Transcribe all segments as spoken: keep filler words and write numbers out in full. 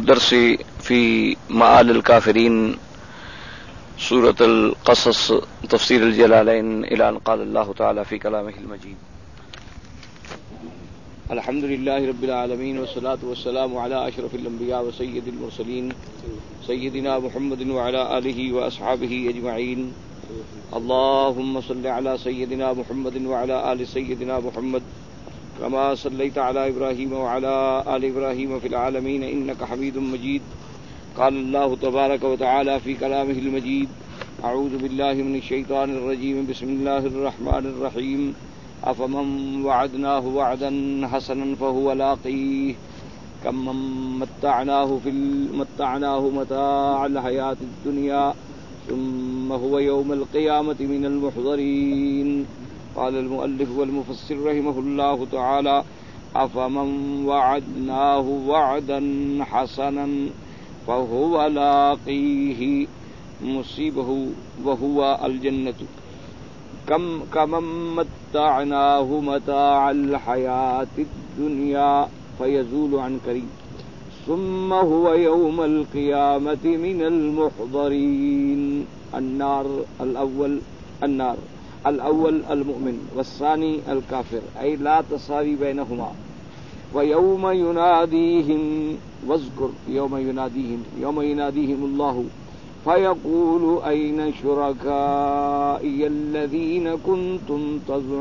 الدرس في مآل الكافرين سورة القصص تفسير الجلالين إلى أن قال الله تعالى في كلامه المجيد. الحمد لله رب العالمين والصلاة والسلام على أشرف الأنبياء وسيد المرسلين سيدنا محمد وعلى آله وأصحابه أجمعين. اللهم صل على سيدنا محمد وعلى آل سيدنا محمد كما صليت على إبراهيم وعلى آل إبراهيم في العالمين إنك حميد مجيد. قال الله تبارك وتعالى في كلامه المجيد: أعوذ بالله من الشيطان الرجيم بسم الله الرحمن الرحيم. أفمن وعدناه وعدا حسنا فهو لاقيه كم من متعناه في متعناه متاع الحياة الدنيا ثم هو يوم القيامة من المحضرين. قال المؤلف والمفسر رحمه الله تعالى: أفمن وعدناه وعدا حسنا فهو لاقيه مصيبه وهو الجنة كم كمن متعناه متاع الحياة الدنيا فيزول عن قريب ثم هو يوم القيامة من المحضرين. النار الأول النار الأول المؤمن والثاني الكافر، أي لا تساوي بينهما. ويوم يناديهم واذكر يوم يناديهم يوم يناديهم الله فيقول أين شركائي الذين كنتم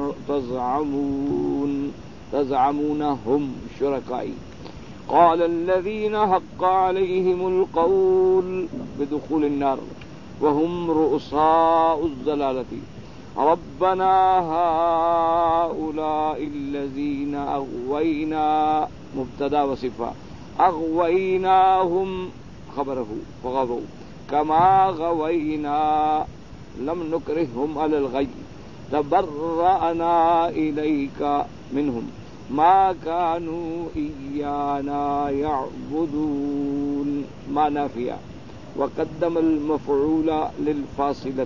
تزعمون تزعمون هم شركائي قال الذين حق عليهم القول بدخول النار وهم رؤساء الضلالة ربنا هؤلاء الذين أغوينا مبتدا وصفة أغويناهم خبره فغضوا كما غوينا لم نكرههم على الغي تبرأنا إليك منهم ما كانوا إيانا يعبدون. ما نافية وقدم المفعول للفاصلة.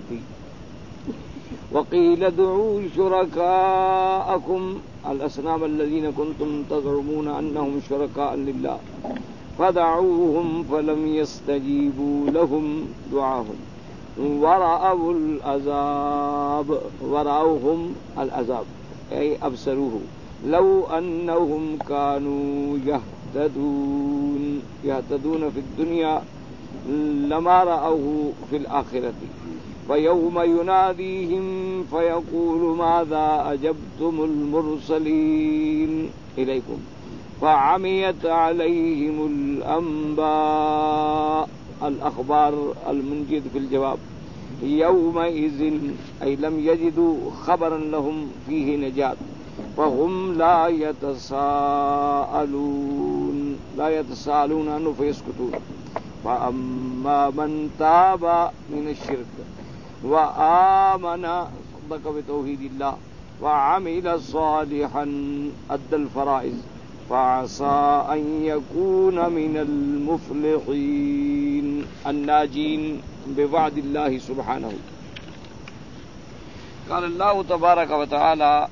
وقيل ادعوا شركاءكم الأصنام الذين كنتم تزعمون أنهم شركاء لله فدعوهم فلم يستجيبوا لهم دعاهم ورأوا العذاب ورأوهم العذاب أي أبصروه لو أنهم كانوا يهتدون يهتدون في الدنيا لما رأوه في الآخرة. فيوم يناديهم فيقول ماذا أجبتم المرسلين إليكم فعميت عليهم الأنباء الأخبار المنجد في الجواب يومئذ أي لم يجدوا خبرا لهم فيه نجاة فهم لا يتساءلون لا يتساءلون عنه فيسكتون. فأما من تاب من الشرك وآمن صدق بتوحيد الله وعمل صالحا أدى الفرائض فعسى أن يكون من المفلحين الناجين بوعد الله سبحانه. قال الله تبارك وتعالى: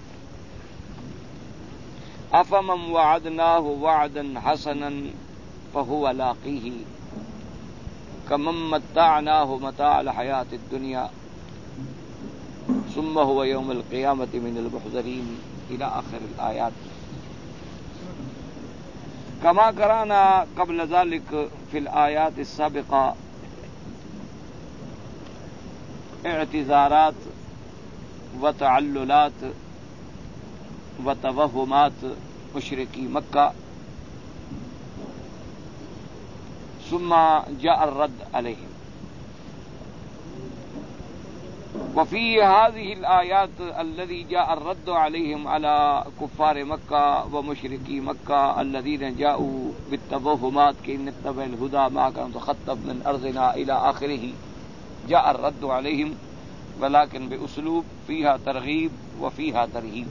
أفمن وعدناه وعدا حسنا فهو لاقيه كمن متعناه متاع الحياة الدنيا ثم هو يوم القيامة من المحضرين إلى آخر الآيات. كما قرأنا قبل ذلك في الآيات السابقة اعتذارات وتعللات وتوهمات مشركي مكة ثم جاء الرد عليهم. وفي هذه الآيات الذي جاء الرد عليهم على كفار مكة ومشركي مكة الذين جاءوا بالتوهمات كأن اتبع الهدى ما كان تخطف من أرضنا إلى آخره، جاء الرد عليهم ولكن بأسلوب فيها ترغيب وفيها ترهيب.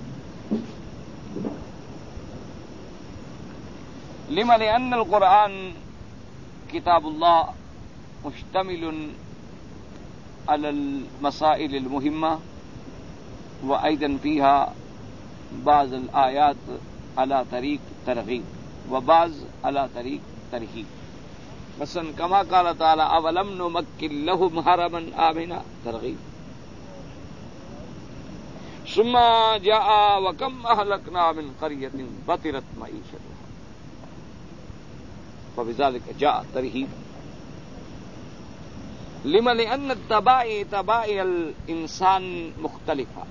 لما؟ لأن القرآن كتاب الله مشتمل على المسائل المهمة وأيضا فيها بعض الآيات على طريق ترغيب وبعض على طريق ترهيب. مثلا کما قال تعالی اولم نمکن لهم حرما آمنا ترغیب. ثم جاء وكم اهلكنا من قرية بطرت معيشتها فبذلك جاء ترهيب. لما لأن الطبائع طبائع الإنسان مختلفة،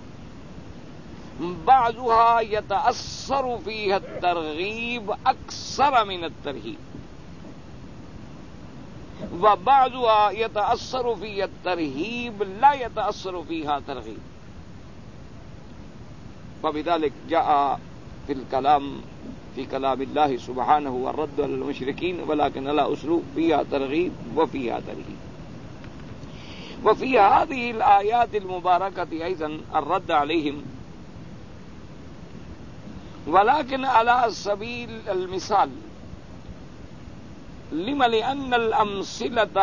بعضها يتأثر فيها الترغيب أكثر من الترهيب، وبعضها يتأثر فيها الترهيب لا يتأثر فيها ترغيب. فبذلك جاء في الكلام في كلام الله سبحانه الرد على المشركين ولكن على أسلوب فيها ترغيب وفيها ترهيب. وفي هذه الآيات المباركة أيضا الرد عليهم، ولكن على سبيل المثال. لما لأن الأمثلة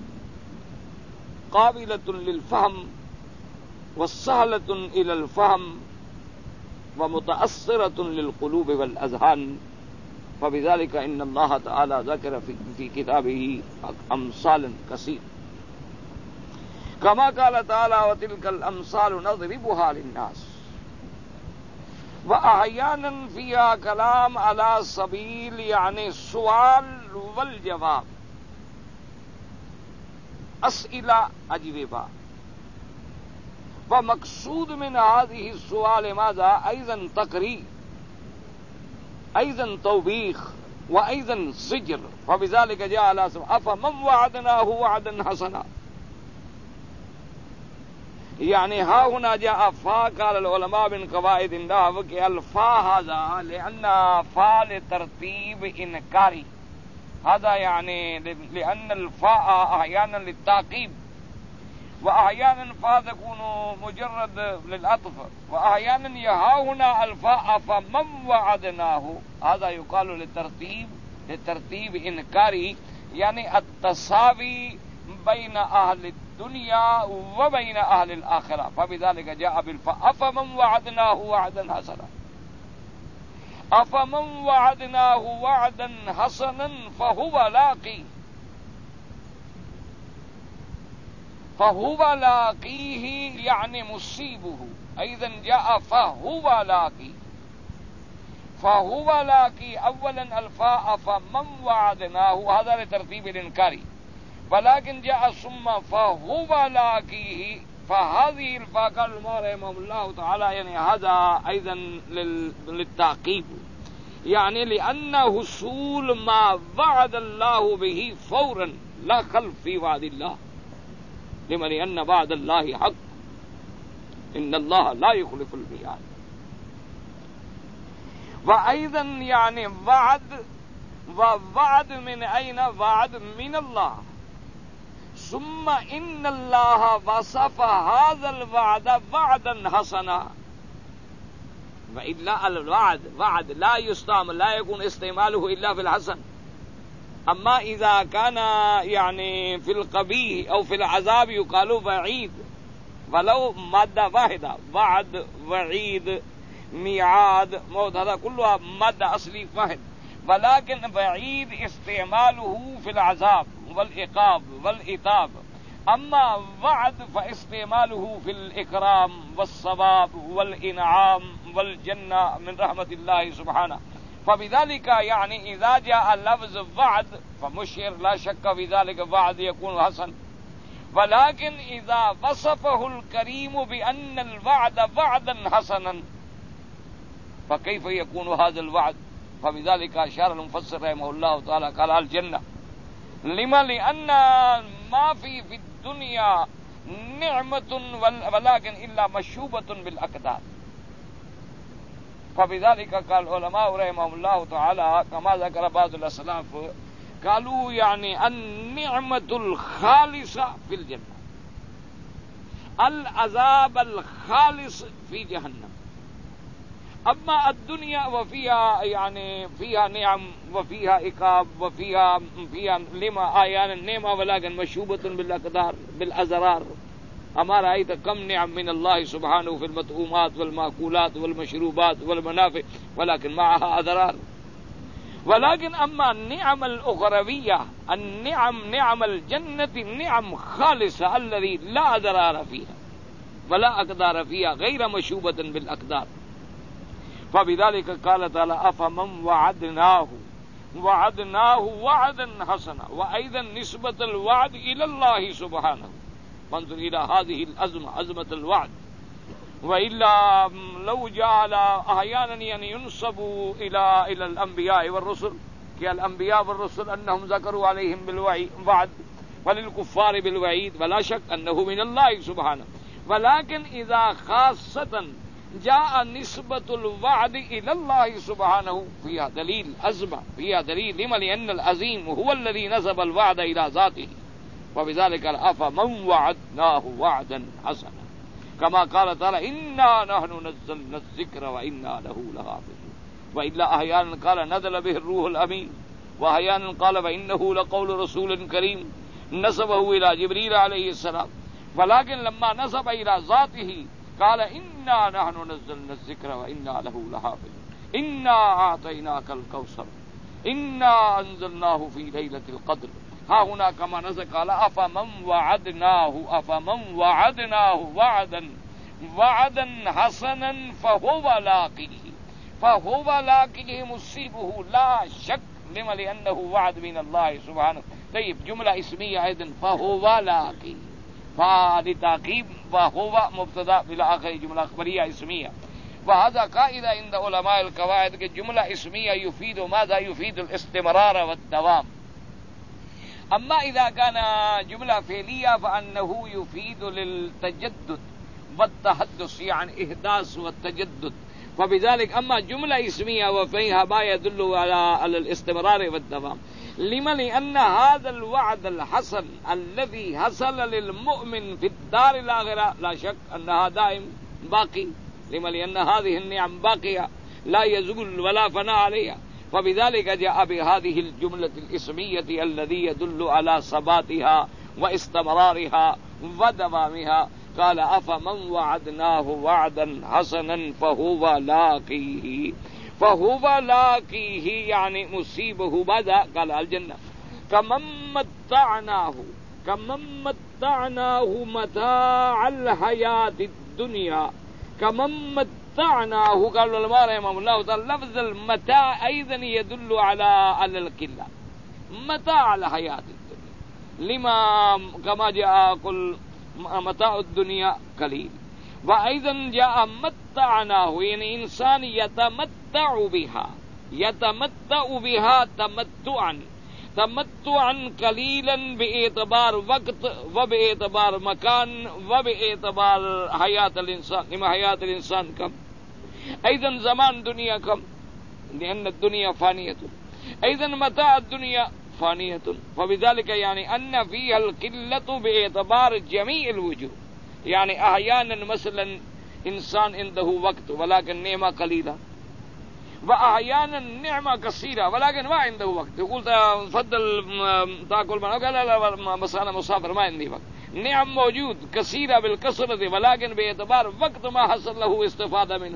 قابلة للفهم وسهلة إلى الفهم ومتأثرة للقلوب والأذهان، فبذلك إن الله تعالى ذكر في, في كتابه أمثالا كثيرة كما قال تعالى وتلك الأمثال نضربها للناس. وأحيانا فيها كلام على سبيل يعني السؤال والجواب، أسئلة أجوبة. ومقصود من هذه السؤال ماذا؟ أيضا تقرير، أيضا توبيخ، وأيضا زجر. فبذلك جاء على سبيل أفمن وعدناه وعدا حسنا. يعني ها هنا جاء فا. قال العلماء من قواعد النحو کہ الفا هذا لأن فا لترتيب إنكاري، هذا يعني لأن الفاء أحيانا للتعقيب، وأحيانا فا تكون مجرد للعطف، وأحيانا ها هنا الفاء فمن وعدناه هذا يقال للترتيب للترتيب إنكاري، يعني التساوي بين أهل الدنيا وبين أهل الآخرة. فبذلك جاء بالفاء أفمن وعدناه وعدا حسنا. أفمن وعدناه وعدا حسنا فهو لاقي فهو لاقيه يعني مصيبه. أيضا جاء فهو لاقي فهو لاقي. أولا الفاء فمن وعدناه هذا لترتيب الإنكاري، ولكن جاء ثم فهو لاقيه. فهذه الفاء قال رحمه الله تعالى يعني هذا أيضا للتعقيب، يعني لأن حصول ما وعد الله به فورا لا خلف في وعد الله. لما لأن وعد الله حق، إن الله لا يخلف الميعاد. وأيضا يعني وعد، ووعد من أين؟ وعد من الله. ثم إن الله وصف هذا الوعد وعدا حسنا. وإلا الوعد وعد لا يستعمل، لا يكون استعماله إلا في الحسن. أما إذا كان يعني في القبيح أو في العذاب يقال وعيد، ولو مادة واحدة، وعد وعيد ميعاد موت، هذا كلها مادة أصلي واحد. ولكن وعيد استعماله في العذاب والعقاب والعتاب، أما وعد فاستعماله في الإكرام والثواب والإنعام والجنة من رحمة الله سبحانه. فبذلك يعني إذا جاء لفظ وعد فمشير لا شك في ذلك وعد يكون حسن. ولكن إذا وصفه الكريم بأن الوعد وعدا حسنا فكيف يكون هذا الوعد؟ فبذلك أشار المفسر رحمه الله تعالى قال الجنة. لما؟ لأن ما في في الدنيا نعمة ولكن إلا مشوبة بالأقدار. فبذلك قال العلماء رحمهم الله تعالى كما ذكر بعض الأسلاف قالوا يعني النعمة الخالصة في الجنة، العذاب الخالص في جهنم. أما الدنيا وفيها يعني فيها نعم وفيها عقاب وفيها فيها لما أحيانا نعمة ولكن مشوبة بالأقدار بالأزرار. أما رأيت كم نعم من الله سبحانه في المطعومات والمأكولات والمشروبات والمنافع ولكن معها أضرار. ولكن أما النعم الأخروية النعم نعم الجنة نعم خالصة الذي لا أضرار فيها ولا أقدار فيها غير مشوبة بالأقدار. فبذلك قال تعالى أفمن وعدناه وعدناه وعدا حسنا، وأيضا نسبة الوعد إلى الله سبحانه. فانظر إلى هذه الأزمة، عظمة الوعد. وإلا لو جعل أحيانا يعني ينسب إلى إلى الأنبياء والرسل كالأنبياء والرسل أنهم ذكروا عليهم بالوعد وللكفار بالوعيد، ولا شك أنه من الله سبحانه. ولكن إذا خاصة جاء نسبة الوعد إلى الله سبحانه فيها دليل أزمة، فيها دليل لما لأن العظيم هو الذي نسب الوعد إلى ذاته. وبذلك أفمن وعدناه وعدا حسنا كما قال تعالى إنا نحن نزلنا الذكر وإنا له لحافظون. وإلا أحيانا قال نزل به الروح الأمين، وأحيانا قال وإنه لقول رسول كريم نسبه إلى جبريل عليه السلام. ولكن لما نسب إلى ذاته قال إنا نحن نزلنا الذكر وإنا له لحافظون. إنا أعطيناك الكوثر إنا أنزلناه في ليلة القدر. ها هنا كما نزل قال أفمن وعدناه أفمن وعدناه وعدا وعدا حسنا فهو لاقيه فهو لاقيه مصيبه لا شك لما لأنه وعد من الله سبحانه. طيب جملة اسمية أيضا فهو لاقيه، فلتعقيب وهو مبتدا إلى آخر جملة خبرية اسمية. وهذا قاعدة عند علماء القواعد کہ جملة اسمية يفيد ماذا؟ يفيد الاستمرار والدوام. أما إذا كان جملة فعلية فأنه يفيد للتجدد والتحدث يعني إحداث والتجدد. فبذلك أما جملة اسمية وفيها ما يدل على الاستمرار والدوام. لما؟ لأن هذا الوعد الحسن الذي حصل للمؤمن في الدار الآخرة لا شك أنها دائم باقي. لما؟ لأن هذه النعم باقية لا يزول ولا فناء عليها. فبذلك جاء بهذه الجملة الاسمية الذي يدل على ثباتها واستمرارها ودوامها. قال أفمن وعدناه وعدا حسنا فهو لاقيه فهو لاقيه يعني مصيبه ماذا؟ قال الجنة. كمن متعناه كمن متعناه متاع الحياة الدنيا كمن متعناه. قال العلماء رحمهم الله تعالى لفظ المتاع أيضا يدل على على القلة، متاع الحياة الدنيا. لما كما جاء قل متاع الدنيا قليل. وأيضا جاء متعناه يعني إنسان يتمتع بها يتمتع بها تمتعا تمتعا قليلا باعتبار وقت وباعتبار مكان وباعتبار حياة الإنسان. لما حياة الإنسان كم، أيضا زمان دنيا كم، لأن الدنيا فانية. أيضا متاع الدنيا فانية. فبذلك يعني أن فيها القلة باعتبار جميع الوجوه. يعني أحيانا مثلا إنسان عنده وقت ولكن نعمة قليلة، وأحيانا نعمة كثيرة ولكن ما عنده وقت. يقول تفضل تاكل معنا، قال لا لا بس أنا مسافر ما عندي وقت. نعم موجود كثيرة بالكثرة ولكن باعتبار وقت ما حصل له استفادة منه.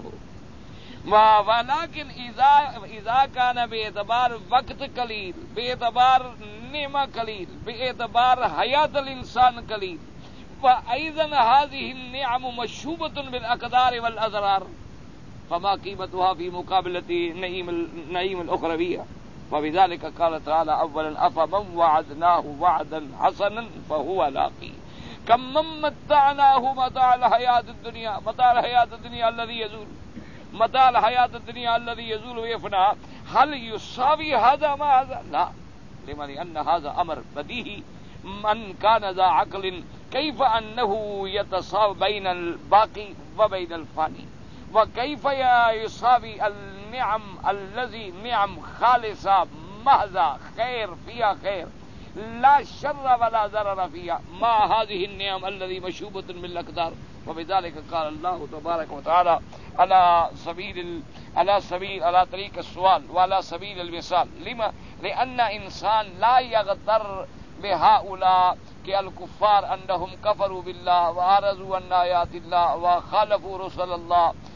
ولكن إذا إذا كان باعتبار وقت قليل باعتبار نعمة قليل باعتبار حياة الإنسان قليل، فأيضا هذه النعم مشوبة بالأقدار والأضرار، فما قيمتها في مقابلة نعيم النعيم الأخروية. فبذلك قال تعالى أولا أفمن وعدناه وعدا حسنا فهو لاقيه كم من متعناه متاع الحياة الدنيا متاع الحياة الدنيا الذي يزول متاع الحياة الدنيا الذي يزول ويفنى. هل يساوي هذا ما هذا؟ لا. لما؟ لأن هذا أمر بديهي. من كان ذا عقل كيف أنه يتساوي بين الباقي وبين الفاني، وكيف يساوي النعم الذي نعم خالصة محضة خير فيها خير لا شر ولا ضرر فيها ما هذه النعم الذي مشوبة بالأقدار. وبذلك قال الله تبارك وتعالى على سبيل على سبيل على طريق السؤال وعلى سبيل المثال. لما؟ لأن إنسان لا يغتر بهؤلاء كالكفار أنهم كفروا بالله وأعرضوا عن آيات الله وخالفوا رسل الله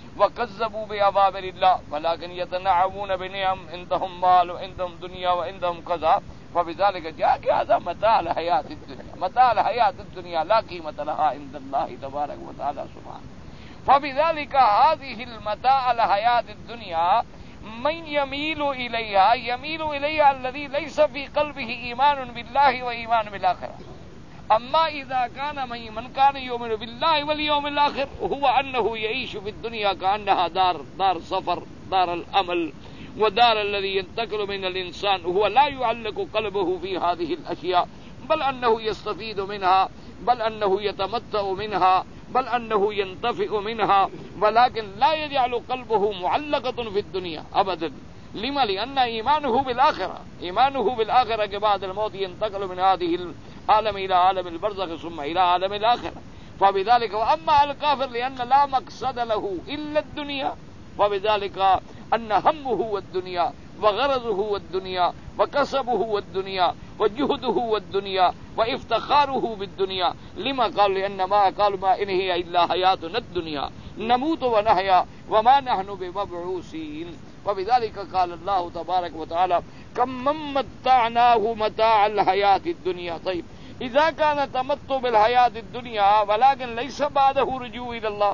وكذبوا بأوامر الله ولكن يتنعمون بنعم عندهم مال وعندهم دنيا وعندهم كذا فبذلك جاء هذا متاع الحياة الدنيا متاع الحياة الدنيا لا قيمة لها عند الله تبارك وتعالى سبحانه. فبذلك هذه المتاع الحياة الدنيا من يميل إليها يميل إليها الذي ليس في قلبه إيمان بالله وإيمان بالآخرة. أما إذا كان من كان يؤمن بالله واليوم الآخر هو أنه يعيش في الدنيا كأنها دار دار سفر دار الأمل ودار الذي ينتقل من الإنسان، هو لا يعلق قلبه في هذه الأشياء بل أنه يستفيد منها بل أنه يتمتع منها بل أنه ينتفع منها، ولكن لا يجعل قلبه معلقة في الدنيا أبدا. لما؟ لأن إيمانه بالآخرة إيمانه بالآخرة بعد الموت ينتقل من هذه العالم إلى عالم البرزخ ثم إلى عالم الآخرة. فبذلك وأما الكافر لأن لا مقصد له إلا الدنيا، فبذلك أن همه هو الدنيا وغرضه هو الدنيا وكسبه هو الدنيا وجهده هو الدنيا وافتخاره بالدنيا. لما قال؟ لأن ما قال ما إن هي إلا حياتنا الدنيا نموت ونحيا وما نحن بمبعوثين. وبذلك قال الله تبارك وتعالى كم من متعناه متاع الحياة الدنيا. طيب إذا كان تمتع بالحياة الدنيا ولكن ليس بعده رجوع إلى الله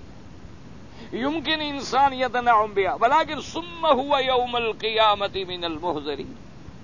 يمكن إنسان يتنعم بها، ولكن ثم هو يوم القيامة من المحضرين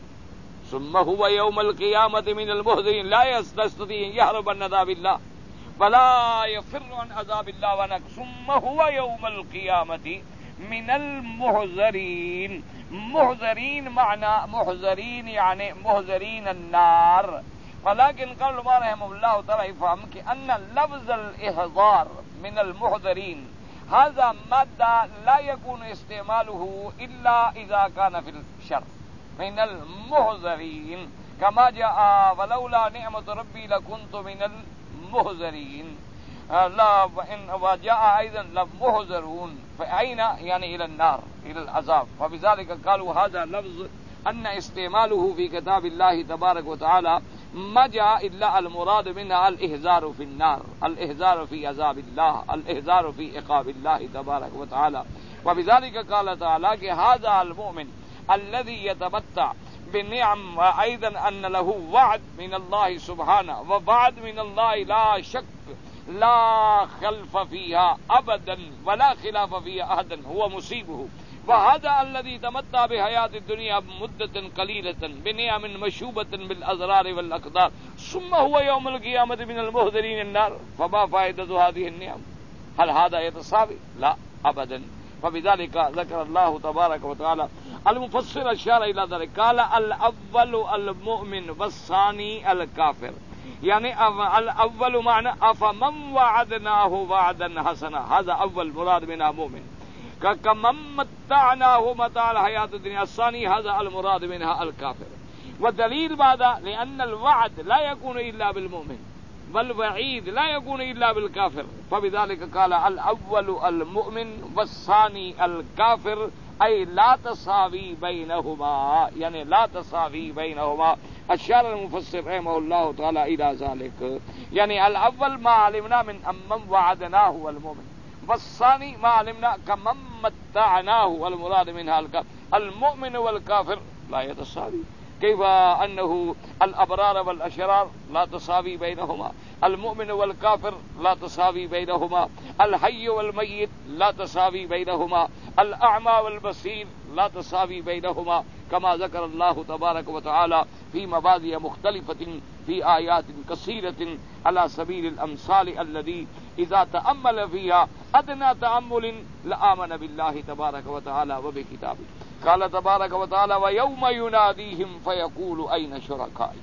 ثم هو يوم القيامة من المحضرين لا يستطيع أن يهرب عن عذاب الله ولا يفر عن عذاب الله ونك ثم هو يوم القيامة من المحضرين. محضرين معنى محضرين يعني محضرين النار. ولكن قال ما رحمه الله تعالى يفهم أن لفظ الإحضار من المحضرين هذا مادة لا يكون استعماله إلا إذا كان في الشر من المحضرين كما جاء ولولا نعمة ربي لكنت من المحضرين. لا وجاء أيضا لمحضرون فأين يعني إلى النار إلى العذاب. فبذلك قالوا هذا لفظ أن استعماله في كتاب الله تبارك وتعالى ما جاء إلا المراد منها الإحذار في النار الإحذار في عذاب الله الإحذار في عقاب الله تبارك وتعالى. وبذلك قال تعالى هذا المؤمن الذي يتمتع بالنعم وأيضا أن له وعد من الله سبحانه ووعد من الله لا شك لا خلف فيها أبدا ولا خلاف فيها أحدا هو مصيبه. وهذا الذي تمتع بحياة الدنيا مدة قليلة بنعم مشوبة بالأضرار والأقدار ثم هو يوم القيامة من المحضرين النار فما فائدة هذه النعم؟ هل هذا يتساوي؟ لا أبدا. فبذلك ذكر الله تبارك وتعالى المفسر أشار إلى ذلك قال الأول المؤمن والثاني الكافر يعني الأول معنى أفمن وعدناه وعدا حسنا هذا أول مراد منها مؤمن كمن متعناه متاع الحياة الدنيا. الثاني هذا المراد منها الكافر. والدليل بعد لأن الوعد لا يكون إلا بالمؤمن والوعيد لا يكون إلا بالكافر. فبذلك قال الأول المؤمن والثاني الكافر أي لا تساوي بينهما يعني لا تساوي بينهما. أشار المفسر رحمه الله تعالى إلى ذلك يعني الأول ما علمنا من أمن وعدناه والمؤمن والثاني ما علمنا كمن متعناه والمراد منها الكافر. المؤمن والكافر لا يتساوي كيف أنه الأبرار والأشرار لا تساوي بينهما المؤمن والكافر لا تساوي بينهما الحي والميت لا تساوي بينهما الأعمى والبصير لا تساوي بينهما كما ذكر الله تبارك وتعالى في مواضع مختلفة في آيات كثيرة على سبيل الأمثال الذي إذا تأمل فيها أدنى تأمل لآمن بالله تبارك وتعالى وبكتابه. قال تبارك وتعالى ويوم يناديهم فيقول أين شركائي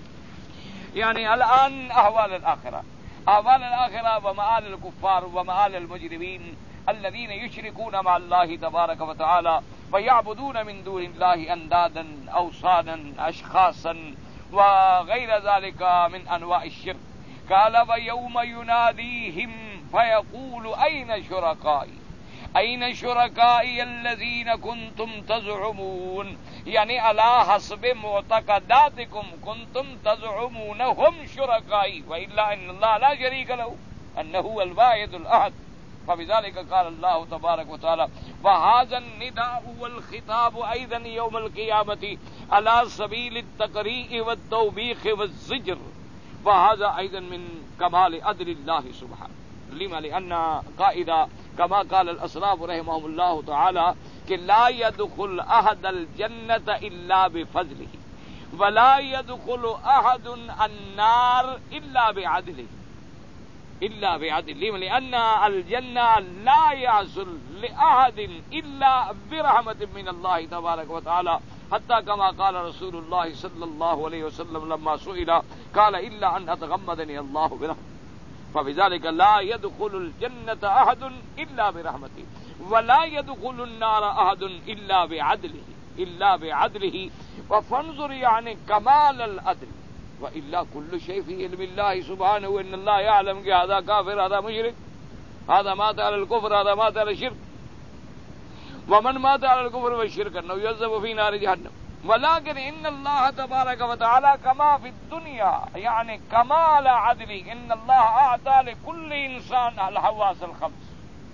يعني الآن أهوال الآخرة أهوال الآخرة ومآل الكفار ومآل المجرمين الذين يشركون مع الله تبارك وتعالى ويعبدون من دون الله أندادا أوثانا أشخاصا وغير ذلك من أنواع الشرك. قال ويوم يناديهم فيقول أين شركائي أين شركائي الذين كنتم تزعمون يعني على حسب معتقداتكم كنتم تزعمون هم شركائي وإلا أن الله لا شريك له أنه هو الواحد الأحد فبذلك قال الله تبارك وتعالى وهذا النداء والخطاب أيضا يوم القيامة على سبيل التقريء والتوبيخ والزجر، وهذا أيضا من كمال عدل الله سبحانه. لما لأن قائدة كما قال الأسلاف رحمهم الله تعالى کہ لا يدخل أحد الجنة إلا بفضله ولا يدخل أحد النار إلا بعدله إلا بعدله، لأن الجنة لا يحصل لأحد إلا برحمة من الله تبارك وتعالى، حتى كما قال رسول الله صلى الله عليه وسلم لما سئل قال إلا أن أتغمدني الله برحمته. فبذلك لا يدخل الجنة أحد إلا برحمته ولا يدخل النار أحد إلا بعدله إلا بعدله. وفانظر يعني كمال العدل، وإلا كل شيء في علم الله سبحانه، وإن الله يعلم کہ هذا كافر هذا مشرك هذا مات على الكفر هذا مات على الشرك، ومن مات على الكفر والشرك أنه يعذب في نار جهنم. ولكن إن الله تبارك وتعالى كما في الدنيا يعني كمال عدله، إن الله أعطى لكل إنسان الحواس الخمس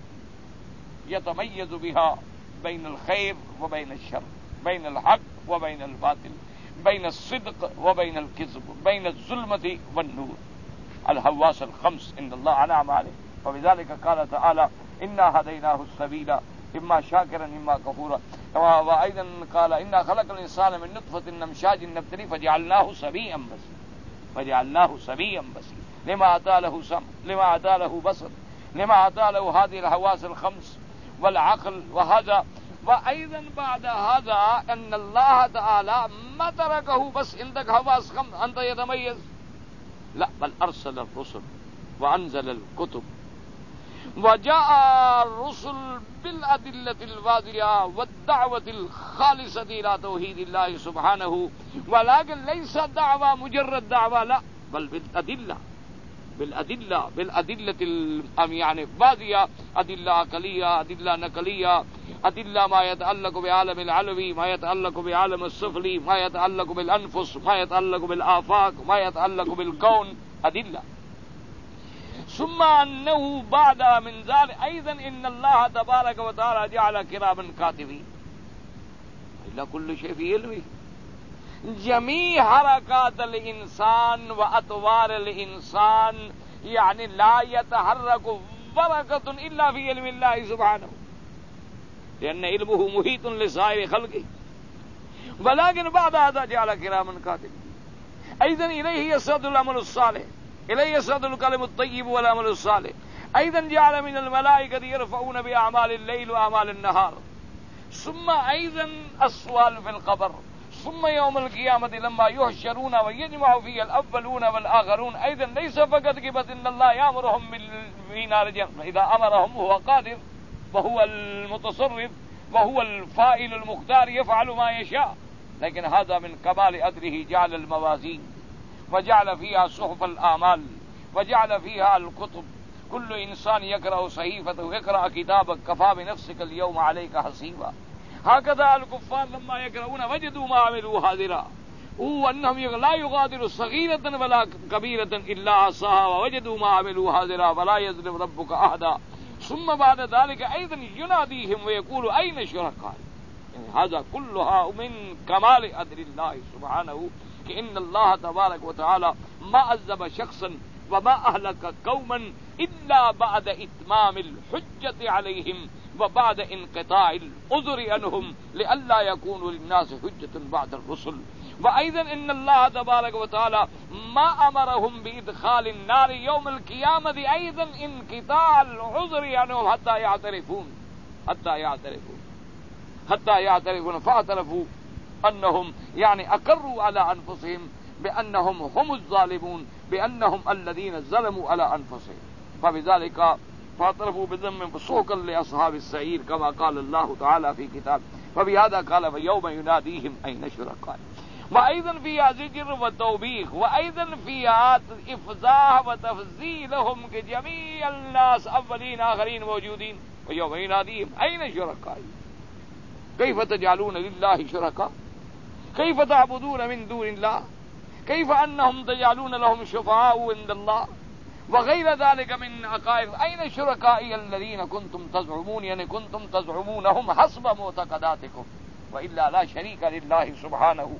يتميز بها بين الخير وبين الشر، بين الحق وبين الباطل، بين الصدق وبين الكذب، بين الظلمة والنور، الحواس الخمس إن الله أنعم عليه. فبذلك قال تعالى إنا هديناه السبيل إما شاكرا إما كفورا. وأيضا قال إنا خلق الإنسان من نطفة نمشاج نبتلي فجعلناه سميعا بصيرا فجعلناه سميعا بصيرا لما أتى له سمع لما أتى له بصر لما أتى له هذه الحواس الخمس والعقل وهذا. وأيضا بعد هذا أن الله تعالى ما تركه بس عندك حواس خمس أنت يتميز، لا بل أرسل الرسل وأنزل الكتب وجاء الرسل بالأدلة الواضحة والدعوة الخالصة إلى توحيد الله سبحانه. ولكن ليس دعوة مجرد دعوة، لا بل بالأدلة بالأدلة بالأدلة يعني واضحة، أدلة عقلية أدلة نقلية، أدلة ما يتعلق بعالم العلوي، ما يتعلق بعالم السفلي، ما يتعلق بالأنفس، ما يتعلق بالآفاق، ما يتعلق بالكون، أدلة. ثم أنه بعد من ذلك أيضا إن الله تبارك وتعالى جعل كراما كاتبين، إلا كل شيء في علمه. جميع حركات الإنسان وأطوار الإنسان يعني لا يتحرك ورقة إلا في علم الله سبحانه، لأن علمه محيط لسائر خلقه. ولكن بعد هذا جعل كراما كاتبين. أيضا إليه يصعد العمل الصالح، إليه يصعد الكلم الطيب والعمل الصالح. أيضا جعل من الملائكة يرفعون بأعمال الليل وأعمال النهار. ثم أيضا السؤال في القبر، ثم يوم القيامة لما يحشرون ويجمع فيه الأولون والآخرون. أيضا ليس فقط كبت إن الله يأمرهم في نار جهنم، إذا أمرهم هو قادر وهو المتصرف وهو الفاعل المختار يفعل ما يشاء، لكن هذا من كمال عدله جعل الموازين وجعل فيها صحف الأعمال وجعل فيها الكتب. كل إنسان يقرأ صحيفته، يقرأ كتابك كفى بنفسك اليوم عليك حسيبا. هكذا الكفار لما يقرؤون وجدوا ما عملوا حاضرا، وأنهم لا يغادر صغيرة ولا كبيرة إلا أحصاها ووجدوا ما عملوا حاضرا ولا يظلم ربك أحدا. ثم بعد ذلك أيضا يناديهم ويقول أين شركائي. يعني هذا كلها من كمال عدل الله سبحانه، إن الله تبارك وتعالى ما عذب شخصا وما أهلك قوما إلا بعد إتمام الحجة عليهم وبعد انقطاع العذر عنهم لئلا يكون للناس حجة بعد الرسل. وأيضا إن الله تبارك وتعالى ما أمرهم بإدخال النار يوم القيامة أيضا انقطاع العذر عنهم حتى يعترفون حتى يعترفون حتى يعترفون فاعترفوا أنهم يعني أقروا على أنفسهم بأنهم هم الظالمون، بأنهم الذين ظلموا على أنفسهم. فبذلك فاعترفوا بذنبهم فسوقا لأصحاب السعير كما قال الله تعالى في كتابه. فبهذا قال فيوم يناديهم أين شركائي. وأيضا فيها زجر وتوبيخ، وأيضا فيها إفزاع وتفزيلهم كجميع الناس أولين آخرين موجودين. ويوم يناديهم أين شركائي كيف تجعلون لله شركاء كيف تعبدون من دون الله كيف أنهم تجعلون لهم شفعاء عند الله وغير ذلك من عقائد. أين شركائي الذين كنتم تزعمون، يعني كنتم تزعمونهم حسب معتقداتكم، وإلا لا شريك لله سبحانه.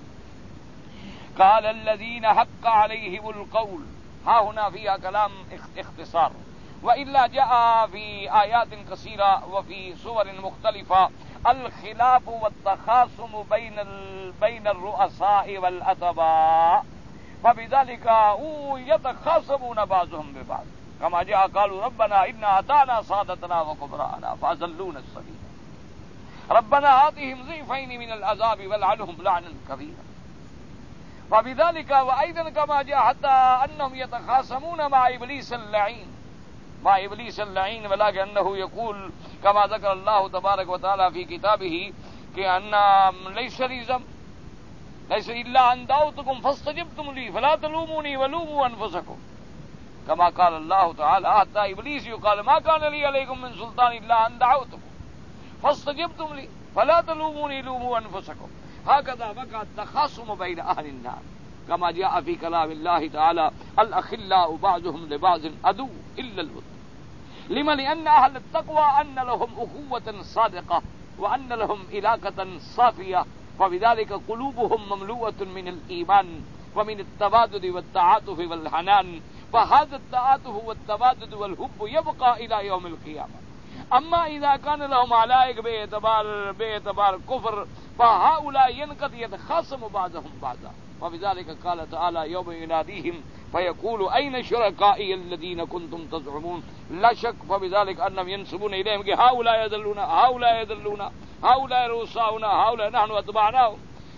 قال الذين حق عليهم القول، ها هنا فيها كلام اختصار، وإلا جاء في آيات كثيرة وفي سور مختلفة الخلاف والتخاصم بين بين الرؤساء والأتباع، فبذلك يتخاصمون بعضهم ببعض، كما جاء قالوا ربنا إنا أطعنا سادتنا وكبراءنا فأضلونا السبيل ربنا آتهم ضعفين من العذاب والعنهم لعنا كبيرا. فبذلك وأيضا كما جاء حتى أنهم يتخاصمون مع إبليس اللعين، مع إبليس اللعين، ولكنه يقول كما ذكر الله تبارك وتعالى في كتابه كأن ليس لي ذنب ليس إلا أن دعوتكم فاستجبتم لي فلا تلوموني ولوموا أنفسكم، كما قال الله تعالى حتى إبليس يقال ما كان لي عليكم من سلطان إلا أن دعوتكم فاستجبتم لي فلا تلوموني لوموا أنفسكم. هكذا بقى التخاصم بين أهل النار، كما جاء في كلام الله تعالى الأخلاء بعضهم لبعض عدو إلا الود. لما؟ لأن أهل التقوى أن لهم أخوة صادقة وأن لهم علاقة صافية، فبذلك قلوبهم مملوءة من الإيمان ومن التبادل والتعاطف والحنان، فهذا التعاطف والتبادل والحب يبقى إلى يوم القيامة. أما إذا كان لهم علائق باعتبار باعتبار كفر فهؤلاء ينقض يتخاصم بعضهم بعضا، وبذلك قال تعالى يوم يناديهم فيقول أين شركائي الذين كنتم تزعمون. لا شك فبذلك أنهم ينسبون إليهم هؤلاء يدلون هؤلاء يدلون هؤلاء رؤساؤنا هؤلاء نحن أتبعناهم.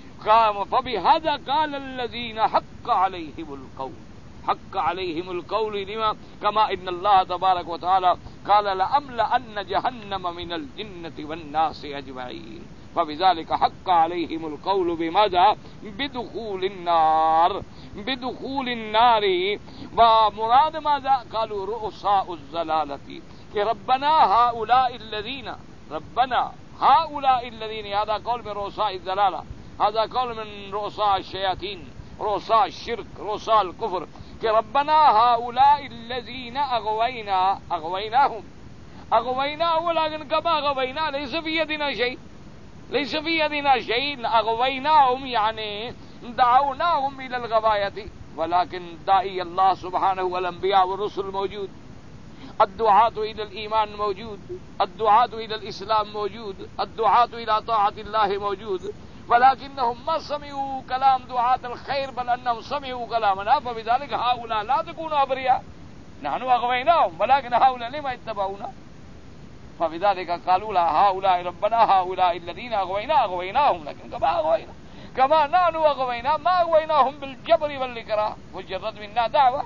فبهذا قال الذين حق عليهم القول، حق عليهم القول لما؟ كما إن الله تبارك وتعالى قال لأملأن جهنم من الجنة والناس أجمعين، فبذلك حق عليهم القول بماذا؟ بدخول النار، بدخول النار. ومراد ماذا؟ قالوا رؤساء الزلالة، کہ ربنا هؤلاء الذين ربنا هؤلاء الذين، هذا قول من رؤساء الزلالة، هذا قول من رؤساء الشياطين، رؤساء الشرك، رؤساء الكفر، کہ ربنا هؤلاء الذين أغوينا أغويناهم أغويناهم ولكن كما أغوينا ليس في يدنا شيء ليس في يدنا شيء أغويناهم يعني دعوناهم إلى الغواية، ولكن داعي الله سبحانه والأنبياء والرسل موجود، الدعاة إلى الإيمان موجود، الدعاة إلى الإسلام موجود، الدعاة إلى طاعة الله موجود، ولكنهم ما سمعوا كلام دعاة الخير بل أنهم سمعوا كلامنا، فبذلك هؤلاء لا تكونوا أبرياء، نحن أغويناهم ولكن هؤلاء لما اتبعونا، فبذلك قالوا لا هؤلاء ربنا هؤلاء الذين أغوينا أغويناهم، لكن كما أغوينا كما نحن أغوينا ما أغويناهم بالجبر والإكراه، مجرد منا دعوة.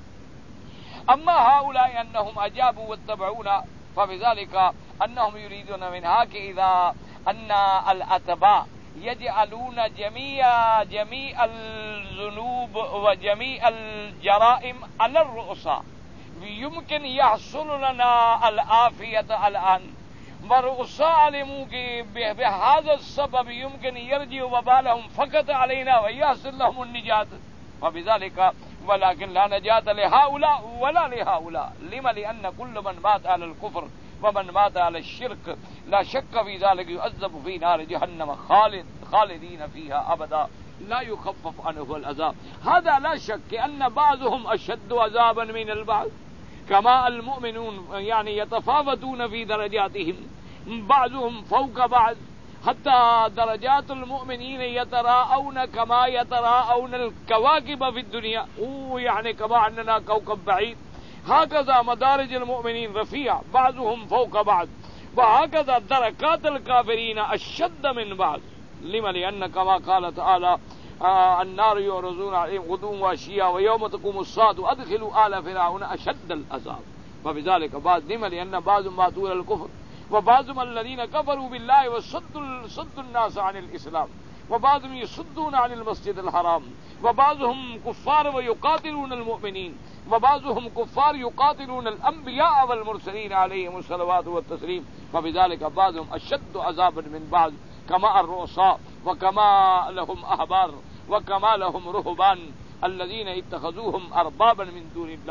أما هؤلاء أنهم أجابوا واتبعونا، فبذلك أنهم يريدون منها إذا أن الأتباع يجعلون جميع جميع الذنوب وجميع الجرائم على الرؤساء، يمكن يحصل لنا العافية الآن، ورؤساء علموا بهذا السبب يمكن يرجع وبالهم فقط علينا ويحصل لهم النجاة، وبذلك ولكن لا نجاة لهؤلاء ولا لهؤلاء. لما؟ لأن كل من مات على الكفر ومن مات على الشرك لا شك في ذلك يعذب في نار جهنم خالد خالدين فيها أبدا لا يخفف عنه العذاب. هذا لا شك أن بعضهم أشد عذابا من البعض، كما المؤمنون يعني يتفاوتون في درجاتهم، بعضهم فوق بعض، حتى درجات المؤمنين يتراءون كما يتراءون الكواكب في الدنيا، يعني كما أننا كوكب بعيد، هكذا مدارج المؤمنين رفيع بعضهم فوق بعض، وهكذا دركات الكافرين أشد من بعض. لما؟ لأن كما قال تعالى آه النار يعرضون عليهم غدوا وعشيا ويوم تقوم الساعة أدخلوا آل فرعون أشد العذاب، فبذلك بعض. لما؟ لأن بعض ماتوا إلى الكفر، وبعضهم الذين كفروا بالله وصدوا صدوا الناس عن الإسلام، وبعضهم يصدون عن المسجد الحرام، وبعضهم كفار ويقاتلون المؤمنين، وبعضهم كفار يقاتلون الأنبياء والمرسلين عليهم الصلوات والتسليم، فبذلك بعضهم أشد عذابا من بعض، كما الرؤساء وكما لهم أحبار وكما لهم رهبان الذين اتخذوهم أربابا من دون الله،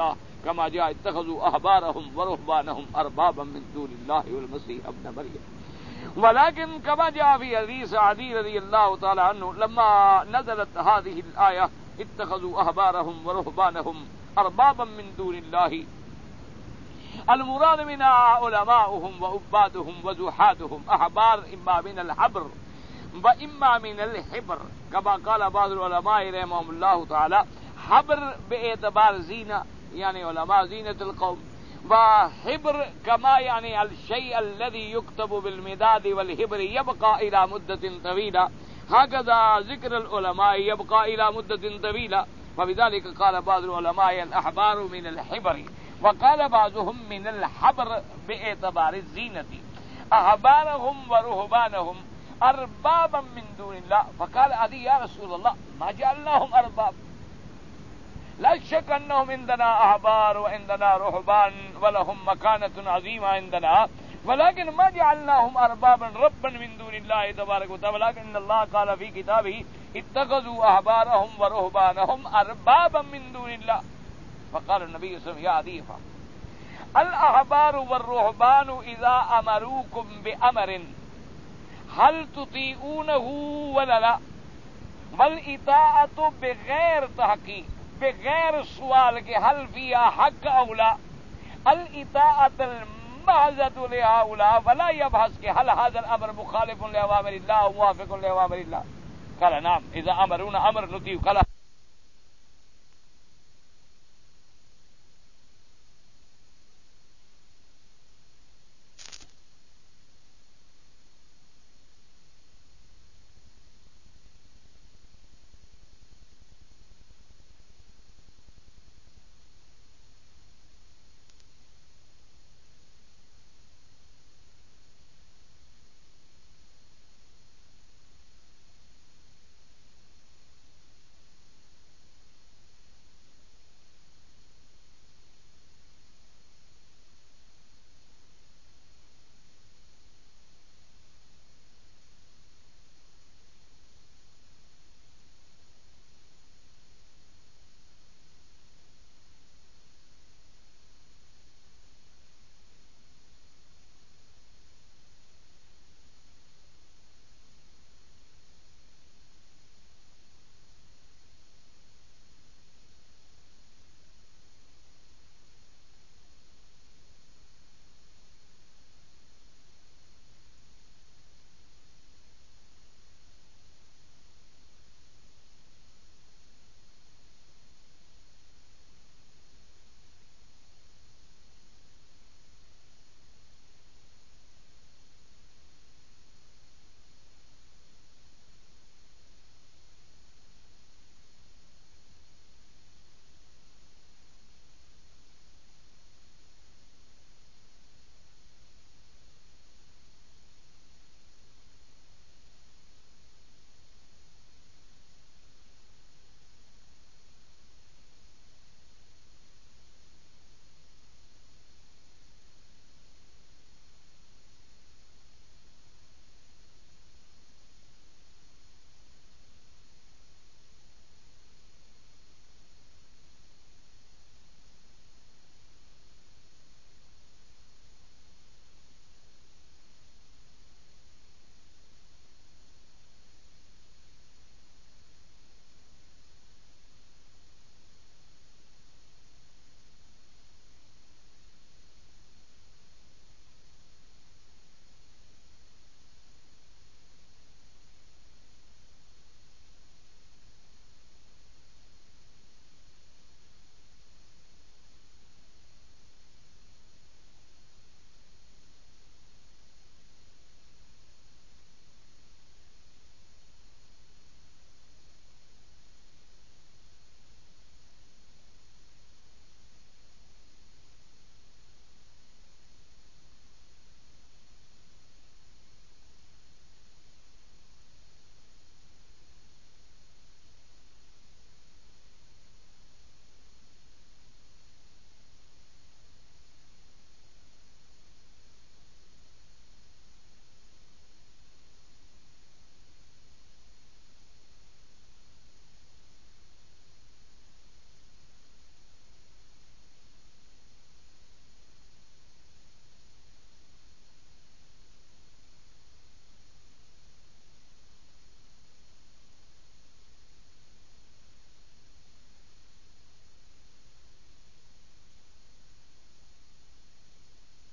كما جاء اتخذوا أحبارهم ورهبانهم أربابا من دون الله والمسيح ابن مريم. ولكن كما جاء في حديث عدي رضي الله تعالى عنه لما نزلت هذه الآية اتخذوا أحبارهم ورهبانهم أربابا من دون الله، المراد منها علماؤهم وعبادهم وزحاتهم. أحبار إما من الحبر وإما من الحبر، كما قال بعض العلماء رحمهم الله تعالى حبر باعتبار زینہ یعنی علماء زینة القوم، وحبر كما يعني الشيء الذي يكتب بالمداد والحبر يبقى إلى مدة طويلة، هكذا ذكر العلماء يبقى إلى مدة طويلة. وبذلك قال بعض العلماء الأحبار من الحبر، وقال بعضهم من الحبر باعتبار الزينة. أحبارهم ورهبانهم أربابا من دون الله. فقال علي يا رسول الله ما جعلناهم أرباب، لا شك أنهم عندنا أحبار وعندنا رهبان ولهم مكانة عظيمة عندنا، ولكن ما جعلناهم أربابا ربا من دون الله تبارك وتعالى، ولكن الله قال في كتابه اتخذوا أحبارهم ورهبانهم أربابا من دون الله. فقال النبي صلى الله عليه وسلم يا حذيفة الأحبار والرهبان إذا أمروكم بأمر هل تطيعونه ولا لا؟ والإطاعة بغير تحقيق، بغیر سوال کے حل فيها حق اولا، الاطاعة المحضة لهؤلاء ولا يبحث کہ هل هذا الامر مخالف لأوامر الله او موافق لأوامر الله. قال نعم اذا امرونا امر نطيع، قال